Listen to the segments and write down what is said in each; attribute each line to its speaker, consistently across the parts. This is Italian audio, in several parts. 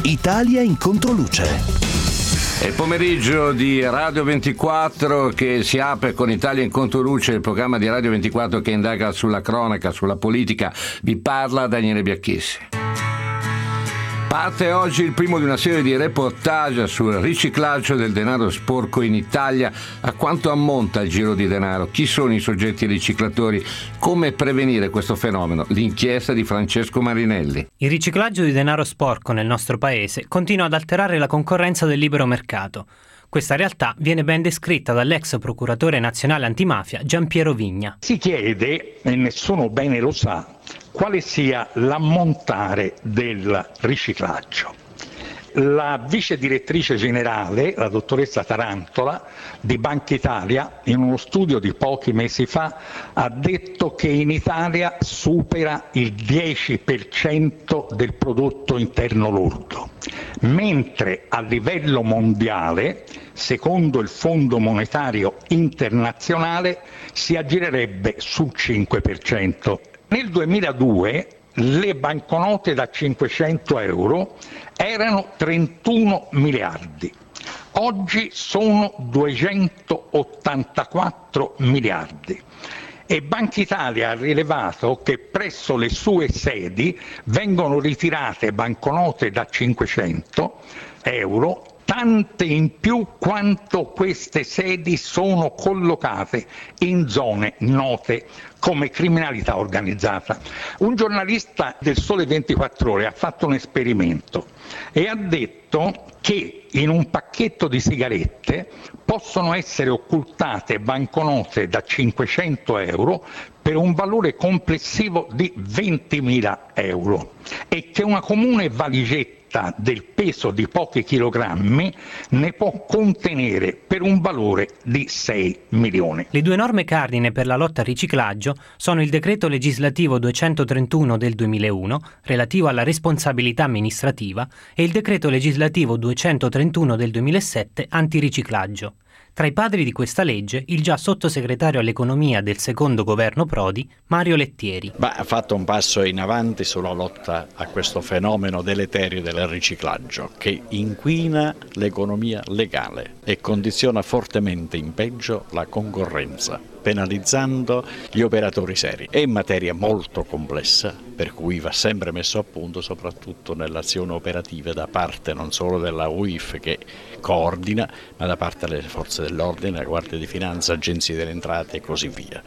Speaker 1: Italia in controluce.
Speaker 2: È il pomeriggio di Radio 24 che si apre con Italia in controluce, il programma di Radio 24 che indaga sulla cronaca, sulla politica. Vi parla Daniele Biacchessi. Parte oggi il primo di una serie di reportage sul riciclaggio del denaro sporco in Italia. A quanto ammonta il giro di denaro? Chi sono i soggetti riciclatori? Come prevenire questo fenomeno? L'inchiesta di Francesco Marinelli.
Speaker 3: Il riciclaggio di denaro sporco nel nostro paese continua ad alterare la concorrenza del libero mercato. Questa realtà viene ben descritta dall'ex procuratore nazionale antimafia Giampiero Vigna.
Speaker 4: Si chiede, e nessuno bene lo sa, quale sia l'ammontare del riciclaggio. La vice direttrice generale, la dottoressa Tarantola, di Banca Italia, in uno studio di pochi mesi fa, ha detto che in Italia supera il 10% del prodotto interno lordo, mentre a livello mondiale, secondo il Fondo Monetario Internazionale, si aggirerebbe sul 5%. Nel 2002 le banconote da 500 euro erano 31 miliardi, oggi sono 284 miliardi e Banca Italia ha rilevato che presso le sue sedi vengono ritirate banconote da 500 euro tante in più quanto queste sedi sono collocate in zone note come criminalità organizzata. Un giornalista del Sole 24 Ore ha fatto un esperimento e ha detto che in un pacchetto di sigarette possono essere occultate banconote da 500 euro per un valore complessivo di 20.000 euro e che una comune valigetta del peso di pochi chilogrammi ne può contenere per un valore di 6 milioni.
Speaker 3: Le due norme cardine per la lotta al riciclaggio sono il decreto legislativo 231 del 2001 relativo alla responsabilità amministrativa e il decreto legislativo 231 del 2007 antiriciclaggio. Tra i padri di questa legge, il già sottosegretario all'economia del secondo governo Prodi, Mario Lettieri.
Speaker 5: Ha fatto un passo in avanti sulla lotta a questo fenomeno deleterio del riciclaggio che inquina l'economia legale e condiziona fortemente in peggio la concorrenza, penalizzando gli operatori seri. È materia molto complessa, per cui va sempre messo a punto, soprattutto nell'azione operativa da parte non solo della UIF che coordina, ma da parte delle forze dell'ordine, la Guardia di Finanza, agenzie delle entrate e così via.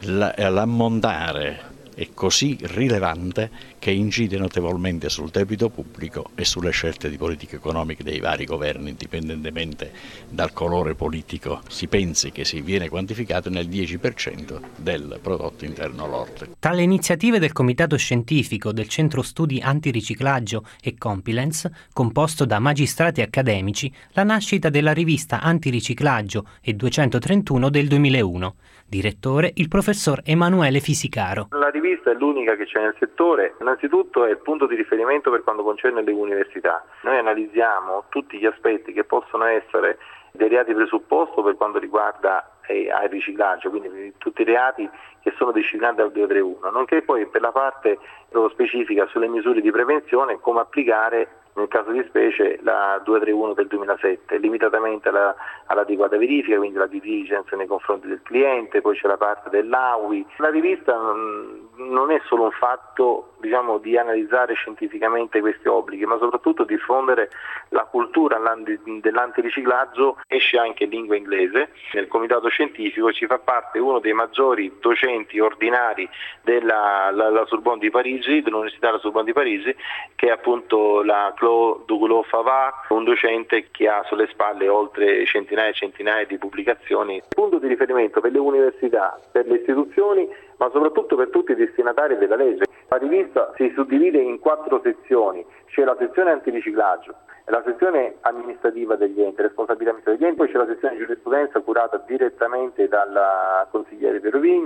Speaker 5: L'ammontare è così rilevante che incide notevolmente sul debito pubblico e sulle scelte di politica economica dei vari governi, indipendentemente dal colore politico. Si pensi che si viene quantificato nel 10% del prodotto interno lordo.
Speaker 3: Tra le iniziative del Comitato Scientifico del Centro Studi Antiriciclaggio e Compilance, composto da magistrati accademici, la nascita della rivista Antiriciclaggio e 231 del 2001. Direttore il professor Emanuele Fisicaro.
Speaker 6: La rivista è l'unica che c'è nel settore, innanzitutto è il punto di riferimento per quanto concerne le università. Noi analizziamo tutti gli aspetti che possono essere dei reati presupposto per quanto riguarda il riciclaggio, quindi tutti i reati che sono disciplinati dal 231, nonché poi per la parte specifica sulle misure di prevenzione come applicare nel caso di specie la 231 del 2007, limitatamente all'adeguata verifica, quindi la due diligence nei confronti del cliente, poi c'è la parte dell'AUI. La rivista non è solo un fatto di analizzare scientificamente questi obblighi, ma soprattutto diffondere la cultura dell'antiriciclaggio. Esce anche in lingua inglese, nel comitato scientifico ci fa parte uno dei maggiori docenti ordinari della Sorbonne di Parigi, dell'Università della Sorbonne di Parigi, che è appunto la Claude Dugoulot-Favart, un docente che ha sulle spalle oltre centinaia e centinaia di pubblicazioni. Punto di riferimento per le università, per le istituzioni, ma soprattutto per tutti i destinatari della legge. La rivista si suddivide in 4 sezioni, c'è la sezione antiriciclaggio, la sezione amministrativa degli enti, responsabilità amministrativa degli enti, poi c'è la sezione giurisprudenza curata direttamente dal consigliere Piero Vigna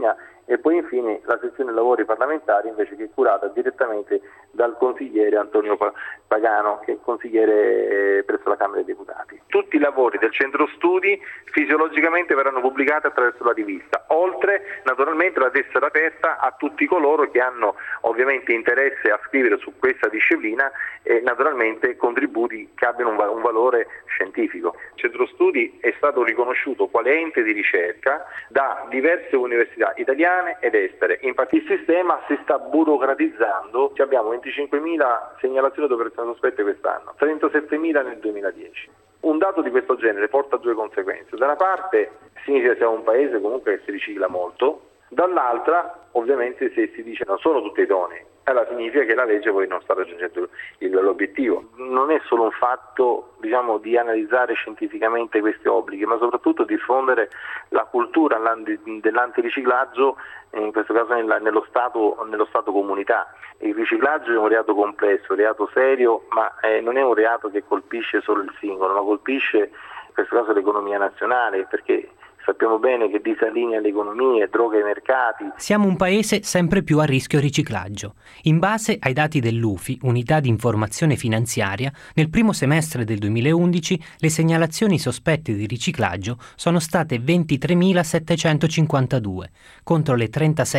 Speaker 6: e poi infine la sezione lavori parlamentari invece, che è curata direttamente dal consigliere Antonio Pagano, che è consigliere presso la Camera dei Deputati. Tutti i lavori del centro studi fisiologicamente verranno pubblicati attraverso la rivista, oltre naturalmente la tessera aperta a tutti coloro che hanno ovviamente interesse a scrivere su questa disciplina e naturalmente contributi che abbiano un valore scientifico. Il centro studi è stato riconosciuto quale ente di ricerca da diverse università italiane ed estere. Infatti il sistema si sta burocratizzando, abbiamo 25.000 segnalazioni di operazioni sospette quest'anno, 37.000 nel 2010. Un dato di questo genere porta a due conseguenze: da una parte significa che siamo un paese comunque che si ricicla molto, dall'altra ovviamente se si dice non sono tutti idonei, allora significa che la legge poi non sta raggiungendo l'obiettivo. Non è solo un fatto di analizzare scientificamente questi obblighi, ma soprattutto diffondere la cultura dell'antiriciclaggio, in questo caso nello Stato comunità. Il riciclaggio è un reato complesso, un reato serio, ma non è un reato che colpisce solo il singolo, ma colpisce in questo caso l'economia nazionale, perché sappiamo bene che disallinea le economie, droga i mercati.
Speaker 3: Siamo un paese sempre più a rischio riciclaggio. In base ai dati dell'UFI, Unità di Informazione Finanziaria, nel primo semestre del 2011 le segnalazioni sospette di riciclaggio sono state 23.752, contro le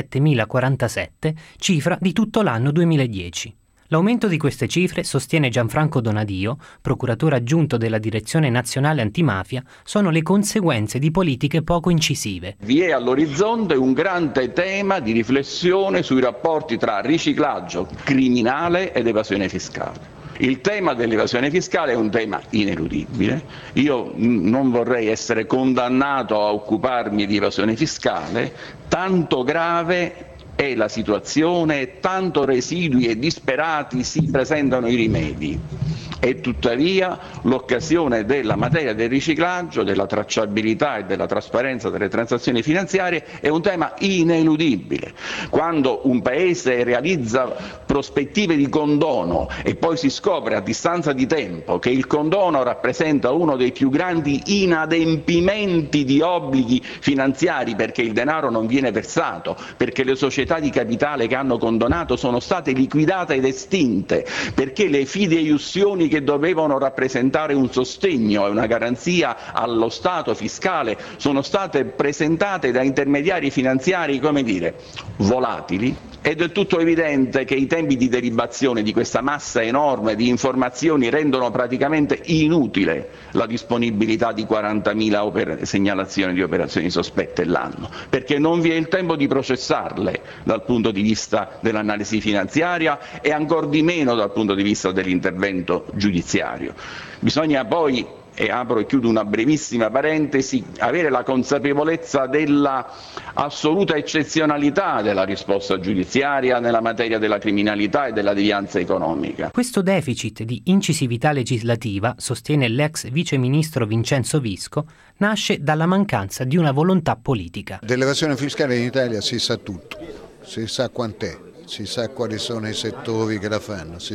Speaker 3: 37.047, cifra di tutto l'anno 2010. L'aumento di queste cifre, sostiene Gianfranco Donadio, procuratore aggiunto della Direzione Nazionale Antimafia, sono le conseguenze di politiche poco incisive.
Speaker 7: Vi è all'orizzonte un grande tema di riflessione sui rapporti tra riciclaggio criminale ed evasione fiscale. Il tema dell'evasione fiscale è un tema ineludibile. Io non vorrei essere condannato a occuparmi di evasione fiscale, tanto grave è la situazione e tanto residui e disperati si presentano i rimedi. E tuttavia l'occasione della materia del riciclaggio, della tracciabilità e della trasparenza delle transazioni finanziarie è un tema ineludibile. Quando un paese realizza prospettive di condono e poi si scopre a distanza di tempo che il condono rappresenta uno dei più grandi inadempimenti di obblighi finanziari, perché il denaro non viene versato, perché le società di capitale che hanno condonato sono state liquidate ed estinte, perché le fideiussioni che dovevano rappresentare un sostegno e una garanzia allo Stato fiscale sono state presentate da intermediari finanziari, volatili. È del tutto evidente che i tempi di derivazione di questa massa enorme di informazioni rendono praticamente inutile la disponibilità di 40.000 segnalazioni di operazioni sospette l'anno, perché non vi è il tempo di processarle dal punto di vista dell'analisi finanziaria e ancor di meno dal punto di vista dell'intervento giudiziario. Bisogna poi, e apro e chiudo una brevissima parentesi, avere la consapevolezza della assoluta eccezionalità della risposta giudiziaria nella materia della criminalità e della devianza economica.
Speaker 3: Questo deficit di incisività legislativa, sostiene l'ex viceministro Vincenzo Visco, nasce dalla mancanza di una volontà politica.
Speaker 8: Dell'evasione fiscale in Italia si sa tutto, si sa quant'è. Si sa quali sono i settori che la fanno, si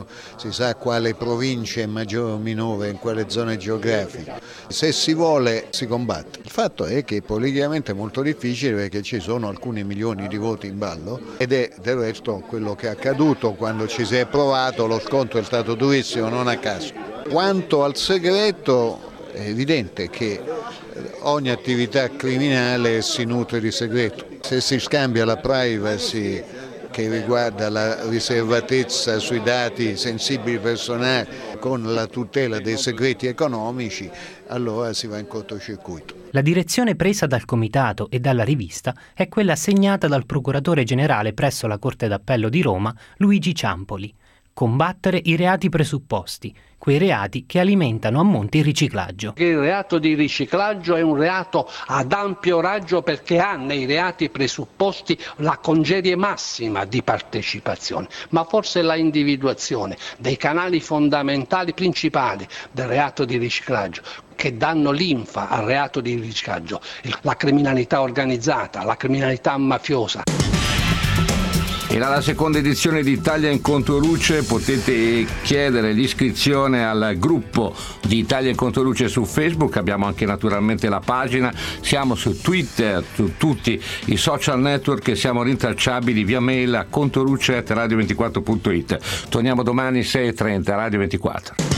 Speaker 8: sa quale province è maggiore o minore in quale zone geografiche. Se si vuole si combatte. Il fatto è che politicamente è molto difficile, perché ci sono alcuni milioni di voti in ballo ed è del resto quello che è accaduto quando ci si è provato. Lo scontro è stato durissimo, non a caso. Quanto al segreto, è evidente che ogni attività criminale si nutre di segreto. Se si scambia la privacy che riguarda la riservatezza sui dati sensibili personali con la tutela dei segreti economici, allora si va in cortocircuito.
Speaker 3: La direzione presa dal Comitato e dalla rivista è quella assegnata dal procuratore generale presso la Corte d'Appello di Roma, Luigi Ciampoli. Combattere i reati presupposti, quei reati che alimentano a monte il riciclaggio.
Speaker 9: Il reato di riciclaggio è un reato ad ampio raggio, perché ha nei reati presupposti la congerie massima di partecipazione, ma forse la individuazione dei canali fondamentali principali del reato di riciclaggio che danno linfa al reato di riciclaggio, la criminalità organizzata, la criminalità mafiosa.
Speaker 2: E dalla seconda edizione di Italia in Controluce potete chiedere l'iscrizione al gruppo di Italia in Controluce su Facebook, abbiamo anche naturalmente la pagina, siamo su Twitter, su tutti i social network e siamo rintracciabili via mail a controluce@radio24.it. Torniamo domani 6:30, Radio 24.